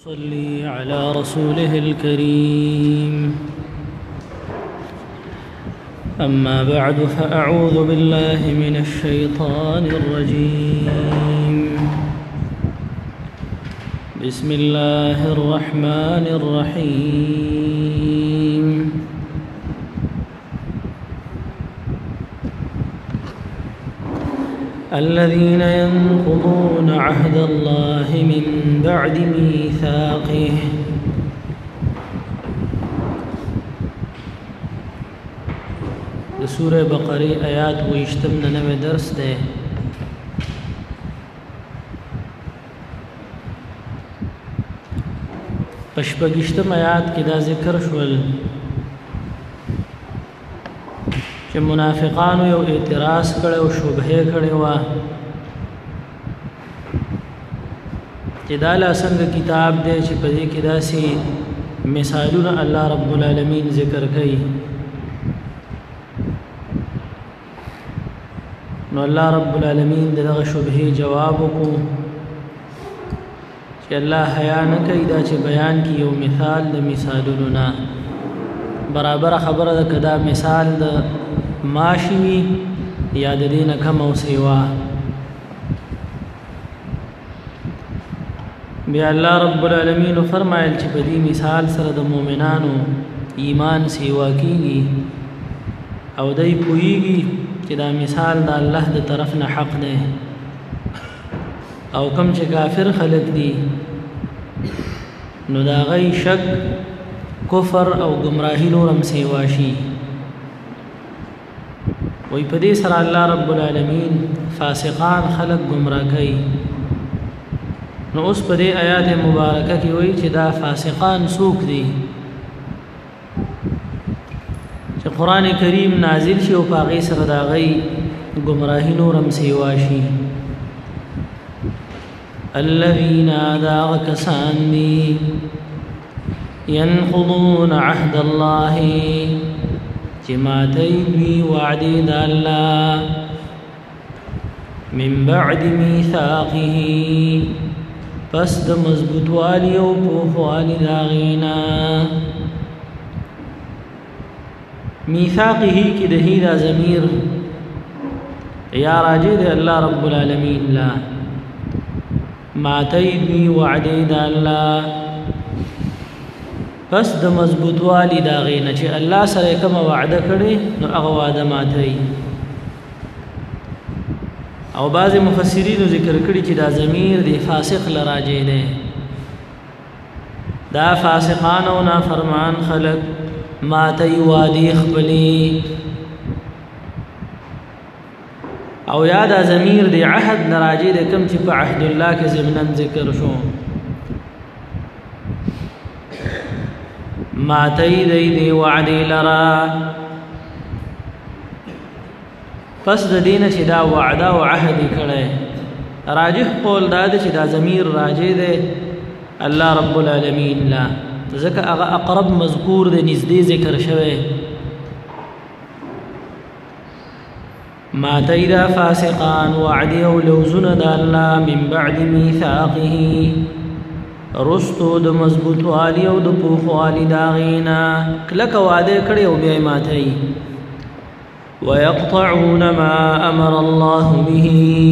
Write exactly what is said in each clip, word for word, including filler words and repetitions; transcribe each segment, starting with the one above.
صلي على رسوله الكريم. أما بعد فأعوذ بالله من الشيطان الرجيم. بسم الله الرحمن الرحيم. الذين ينقضون عهد الله من بعد ميثاقه سورة بقرة آيات ويشتمنا نوے درس دے. پشپگشتم آیات کی دا ذکر شول چې منافقانو یو اعتراض کړي او شبهه کړي وا چې دا لا څنګه کتاب دی چې په دې کې داسې مثالونه الله رب العالمین ذکر کوي. نو الله رب العالمین دغه شبهه جواب وکړو چې الله حیا نه کوي دا چې بیان کی یو مثال د مثالونو نه برابر خبره ده کدا مثال د ماشوی یا د دین کم او سیوا. بیا الله رب العالمین فرمایل چې په دې مثال سره د مؤمنانو ایمان سیوا کیږي او دای پویږي چې دا مثال د الله د طرف نه حق دی او کم چې کافر خلق دي نو دا غي شک کفر او گمراهی نورم سیوا شي. وی په دې سره الله رب العالمین فاسقان خلق گمراه کوي. نو اوس په دې آیات مبارکه کې وایي چې دا فاسقان څوک دي چې قران کریم نازل شي او په هغه سره دا غي گمراهی نورم سیوا شي. الذين ذا كسان دي ينقضون عهد الله جماعتي بي وعدي د الله من بعد ميثاقه پس د مضبوط والی او پوخ والی داغینا. میثاقه کی دهی دا ضمیر یا راجع د الله رب العالمین لا ماتی بی وعدی د الله پس د مضبوط والی دا غینه چې الله سره کوم وعده کړي نو هغه وعده ماتي. او بعض مفسرین ذکر کړي چې دا ضمیر دی فاسق لراجع دی. دا فاسقان او نافرمان خلق ماتی وادي خپلی او یا دا ضمیر دی عهد لراجع دی کوم چې په عهد الله کې ضمنن ذکر شو. ماتی دی دی وعدی لرا پس د دینه چې دا وعده او عهد کړي. راجح قول دا چې دا ضمیر راجع دی الله رب العالمین لا ځکه هغه اقرب مذکور دی نږدې ذکر شوی. ماتی دا فاسقان وعدی او لوزن دا الله من بعد میثاقه رستو د مضبوط والی او د پوخ والی داغینا کلک وعده کړي او بیا ماتي. ويقطعون ما امر الله به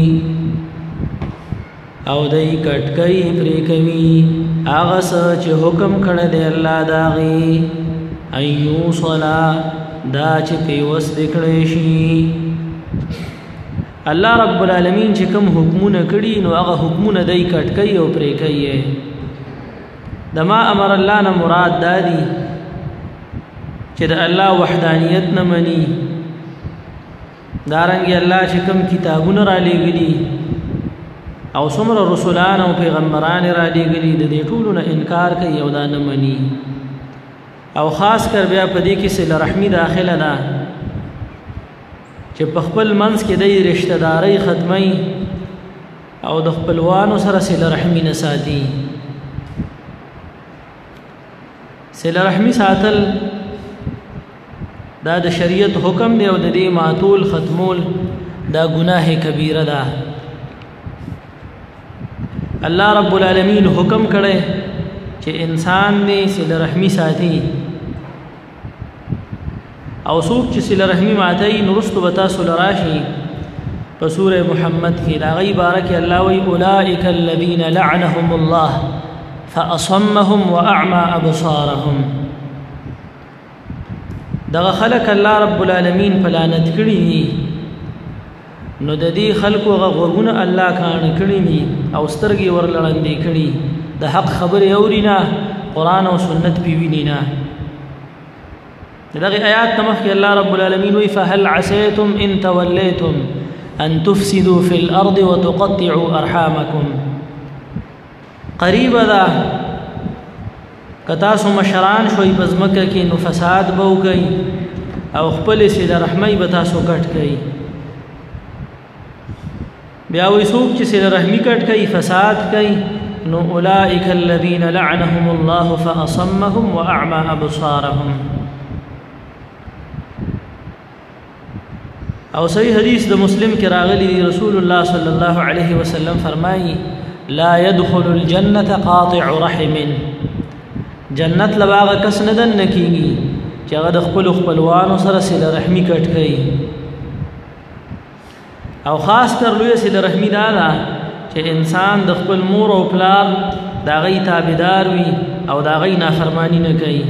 او دای کټ کوي پرې کوي هغه څه چې حکم کړی دی الله داغي ايو صلا دا چې پیوس دکړې شي. الله رب العالمین چې کوم حکمونه کړي نو هغه حکمونه دای کټ کوي او پرې کوي. دما امر الله نه مراد دادی چې د الله وحدانیت نه مني. دارنګ الله چې کوم کتابونه را لېږلي او څومره رسولان او پیغمبران را لېږلي د دې ټولو نه انکار کوي او دا نه مني. او خاص کر بیا په دې کې صله رحمی داخله ده چې په خپل منځ کې د رشتہ داري ختمي او د خپلوانو سره صله رحمی نه ساتي. صله رحمی ساتل دا د شریعت حکم دی او د دې ماتول ختمول دا گناه کبیره ده. الله رب العالمین حکم کړي چې انسان دې صله رحمی ساتي او څوک چې صله رحمی ماتي نورستو به تاسو لراشي په سوره محمد کې دا غي بارک الله وی اولئک الذین لعنهم الله فاصمهم واعمى ابصارهم دغه خلق الله رب العالمین پلانت کړی نو د دې خلقو غوغونه الله کان کړی ني او سترګي ورلړندې کړی د حق خبره اورينا قران او سنت پیوینینا دغه آیات تمخ الله رب العالمین وی فهل عسيتم ان توليتم ان تفسدوا في الارض وتقطعوا ارحامكم قریب دا کتا سو مشران شوي پزمکه کې نو فساد بو گئی او خپل سید رحمی بتا سو کټ گئی بیا وې څوک چې سید رحمی کټ گئی فساد گئی نو اولئک الذین لعنهم الله فاصمهم واعمى ابصارهم او صحیح حدیث د مسلم کې راغلی رسول الله صلی الله علیه وسلم فرمایي لا يدخل الجنه قاطع رحم جنت لباغه کس نه دن کیږي چې هغه د خپل خپلوانو سره صله رحمی کټ کوي او خاص کر لوی صله رحمی دا ده چې انسان د خپل مور او پلار دا غي تابعدار وي او دا غي نافرمانی نه کوي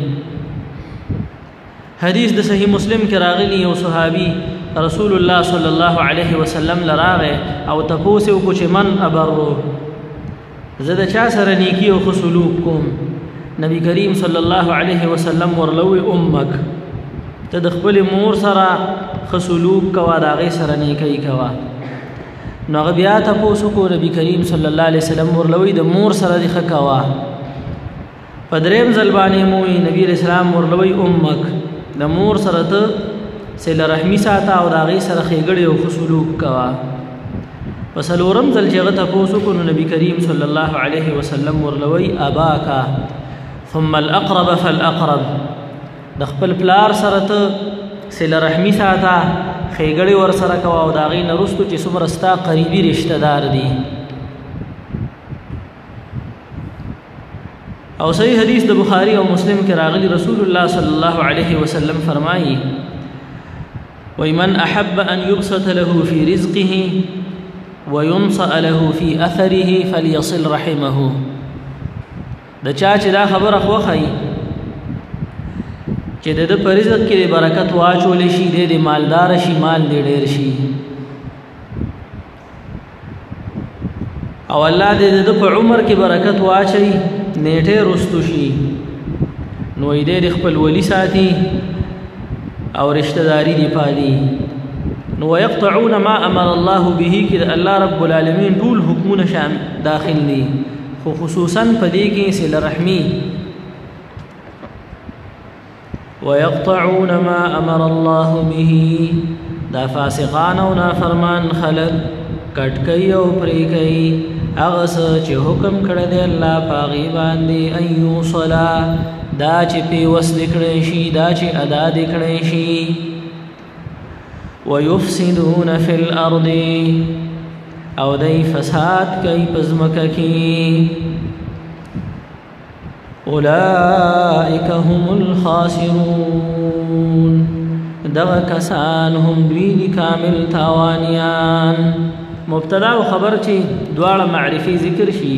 حدیث د صحیح مسلم کې راغلی یو صحابي رسول الله صلی الله علیه وسلم لراغه او تاسو کو چې من ابرو زه د چا سره نیکی او سلوک کوم نبی کریم صلی الله علیه وسلم ورلوی امک ته د خپل مور سره خسلوک کوا دا غي سره نیکی کوا نو بیا تاسو کو نبی کریم صلی الله علیه وسلم ورلوی د مور سره د خکوا پدریم زلبانی موي نبی اسلام ورلوی امک د مور سره ته صله رحمی ساته او دا غي سره خېګړې او خسلوک کوا وسلورم ذل جغه تاسو کو نبی کریم صلی الله علیه وسلم ورلوی اباکا ثم الاقرب فالاقرب د خپل پلار سره ته صله رحمی ساته خېګړې ور سره کوا او دا غي نرستو چې څومره ستا قریبي رشتہ دار دي او صحیح حدیث د بخاری او مسلم کې راغلی رسول الله صلی الله علیه وسلم فرمایي ومن احب ان يبسط له في رزقه وينصأ له في اثره فليصل رحمه د چا چې دا خبره خوخی چې د په رزق کې برکت واچول شي د مالدار شي مال دې ډېر شي او الله دې د په عمر کې برکت واچي نیټه رستو شي نو دې خپل ولی ساتي او رشتہ داری دی پالي نو يقطعون ما امر الله به کې الله رب العالمین ټول حکمونه شامل داخل دي خو خصوصا پدې کې صله رحمی ويقطعون ما امر الله به دا فاسقان او نافرمان خلق کټ کوي او پرې کوي هغه چې حکم کړی دی الله پاغي باندې ايو صلا دا چې په وسل کړی شي دا چې ادا کړی شي ويفسدون في الارض او دای فساد کوي پزمکه کې اولئک هم الخاسرون دغه کسان هم دوی کامل تاوانیان مبتدا او خبر چې دواړه معرفي ذکر شي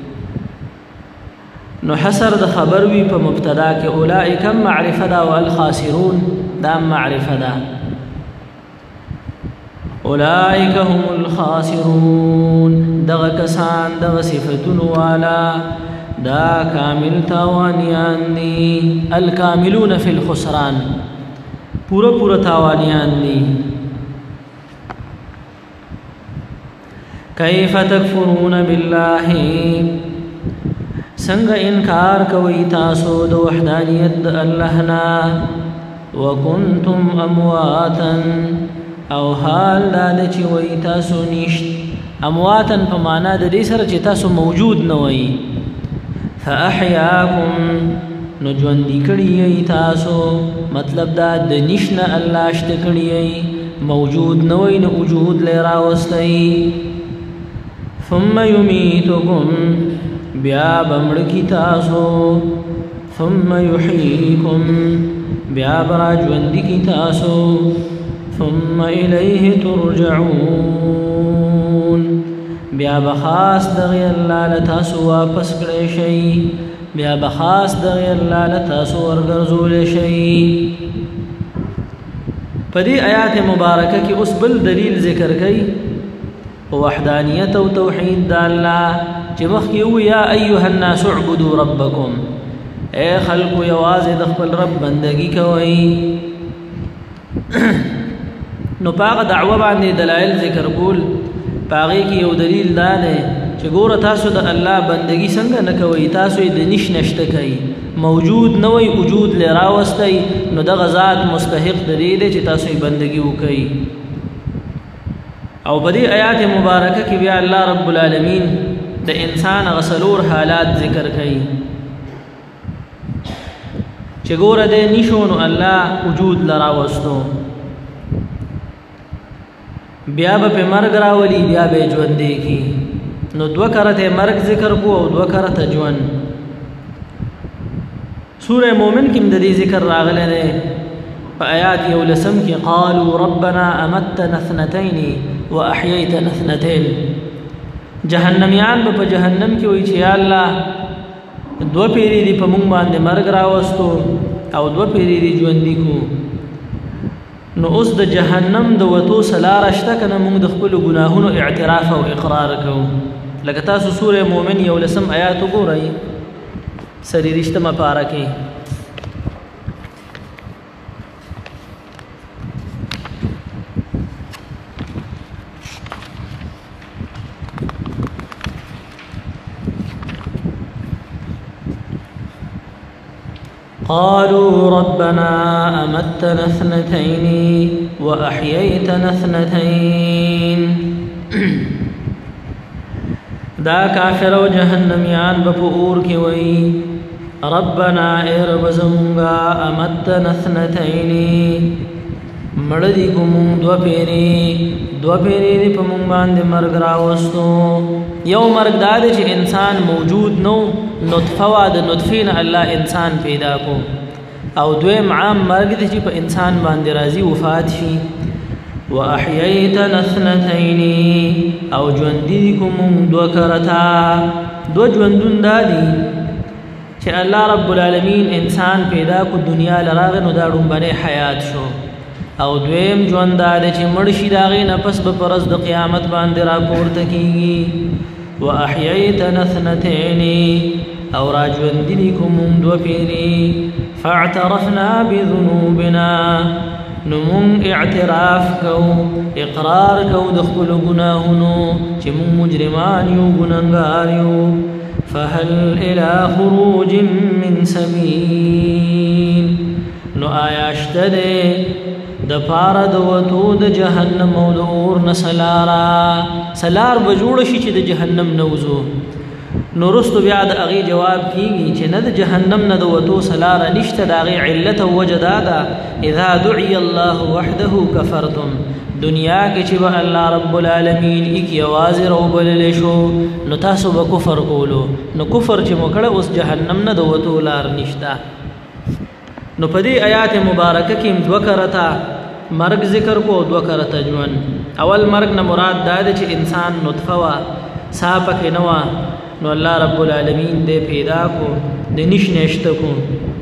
نو حسر د خبر وی په مبتدا کې اولئک معرفه دا او الخاسرون دا معرفه دا اولئک هم الخاسرون دغه کسان دغه صفاتون والا دا کامل تاوانیان دي الکاملون فی الخسران پورا پورا تاوانیان دي کیف تکفرون بالله څنګه انکار کوي تاسو د وحدانیت د الله نه وکنتم امواتا او حال دا چې وای تاسو نشت امواتا په معنا د دې سره چې تاسو موجود نه وای فاحیاکم نو ژوند کړی تاسو مطلب دا د نشنه الله شته کړی موجود نه وای نو وجود لرا واستای ثم يميتكم بیا بمړ کی تاسو ثم يحييكم بیا برا ژوند کی تاسو ثم الیه ترجعون بیا بخاص دغی الله لتاسو واپس کړئ شي بیا بخاص دغی الله لتاسو ورګرځول شي په دې آیات مبارکه کې اوس بل دلیل ذکر کړي وحدانیت او توحید د الله چې مخکې و یا ایها الناس اعبدوا ربکم اے خلق یوازې د خپل رب بندگی کوئ نو پاغه دعوه باندې دلایل ذکر کول پاغه کې یو دلیل دا دی چې ګوره تاسو د الله بندگی څنګه نه کوئ تاسو یې د نش نشته کوي موجود نه وي وجود لراوستي نو د غزاد مستحق دی چې تاسو یې بندگی وکړئ او په دې آیات مبارکه کې بیا الله رب العالمین د انسان غسلور حالات ذکر کړي چې ګوره دې نشو نو الله وجود لراوستو بیا به مرګ راولي بیا به ژوند کی نو دو کرته مرګ ذکر کو او دو کرته ژوند سوره مومن کې د دې ذکر راغله نه په آیات یو لسم کې قالوا ربنا امتنا اثنتين واحييتنا اثنتين جهنميان په جهنم کې وایي چې یا الله دو پیری دی په مونږ باندې مرګ راوستو او دو پیری دی ژوند کو نو اوس د جهنم د وتو سلار شته کنه موږ د خپل ګناهونو اعتراف او اقرار کوو لکه تاسو سوره مومن یو لسم آیات وګورئ سری رښتما پاره کې قالوا ربنا أمتنا اثنتين وأحييتنا اثنتين دا کافر و جهنميان بپور کی وئی ربنا اے رب زمونگا امتنا اثنتين مردی کمون دو پیری دو پیری دی پا مونگ باندے مرگ راوستو یو مرگ دادے چھ انسان موجود نو نطفه وا د نطفین الله انسان پیدا کو او دویم عام مرګ دي چې په انسان باندې راځي وفات شي واحييتنا اثنتين او ژوندیکم دو کرتا دو ژوندون دادي چې الله رب العالمین انسان پیدا کو دنیا لراغ نو دا ډومبنه حیات شو او دویم ژوند دادي چې مړ شي داغې نه پس به پرز د قیامت باندې راپورته کیږي واحييتنا اثنتين او راجوندنكم دو پیری فاعترفنا بذنوبنا نمون اعتراف کو اقرار کو دخل گناهنو چې مون مجرمان یو گناهګار یو فهل الى خروج من سبيل نو آیاشتده د پاره د وتو د جهنم او د اور نسلارا سلار بجوړ شي چې د جهنم نوزو نو رستو بیا د اغي جواب کیږي چې نه د جهنم نه د وتو سلار نشته د اغي علت او وجدادا اذا دعي الله وحده كفرتم دنیا کې چې الله رب العالمین یک یواز رو بلل شو نو تاسو به کفر کولو نو کفر چې مکړه اوس جهنم نه د وتو لار نشته نو په دې آیات مبارکه کې دوه کرتا مرګ ذکر کو دوه کرتا ژوند اول مرګ نه مراد دا دی چې انسان نطفه وا صاحب کې نو نو الله رب العالمین دې پیدا کو د نش نشته کو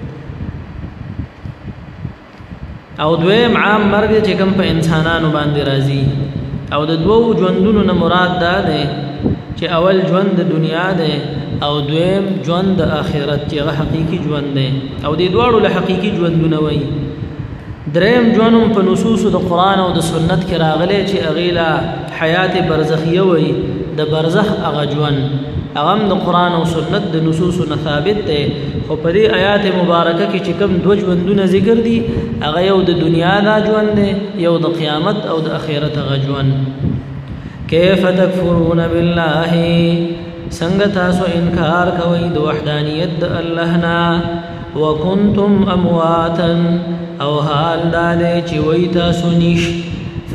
او دویم عام مرګ چې کوم په انسانانو باندې راځي او د دوو ژوندونو نه مراد دا دی چې اول ژوند د دنیا دی او دویم ژوند د آخرت چې حقيقي ژوند دی او د دوړو له حقيقي ژوندونه وي دریم ژوندوم په نصوص د قران او د سنت کې راغلي چې اغیلا حیات برزخیه وي د برزخ هغه ژوند هغه د قران او سنت د نصوص نه ثابت دی خو په دې آیات مبارکه کې چې کوم دوه ژوندونه ذکر دي هغه یو د دنیا دا ژوند دی یو د قیامت او د آخرت هغه ژوند کیف تکفرون بالله څنګه تاسو انکار کوئ د وحدانیت د الله نه وکنتم امواتا او حال داده چې وای تاسو نش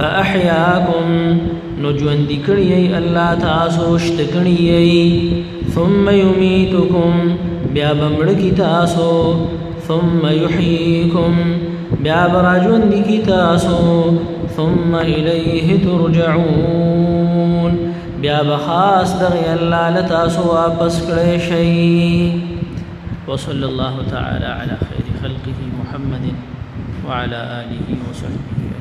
فاحیاکم نو ژوند کړی الله تاسو شت کړی ثم يميتكم بیا بمړ کی تاسو ثم يحييكم بیا براجون کی تاسو ثم إليه ترجعون بیا بخاص دغی اللہ لتاسو واپس کړی شي. وصلى الله تعالى على خير خلقه محمد وعلى آله وصحبه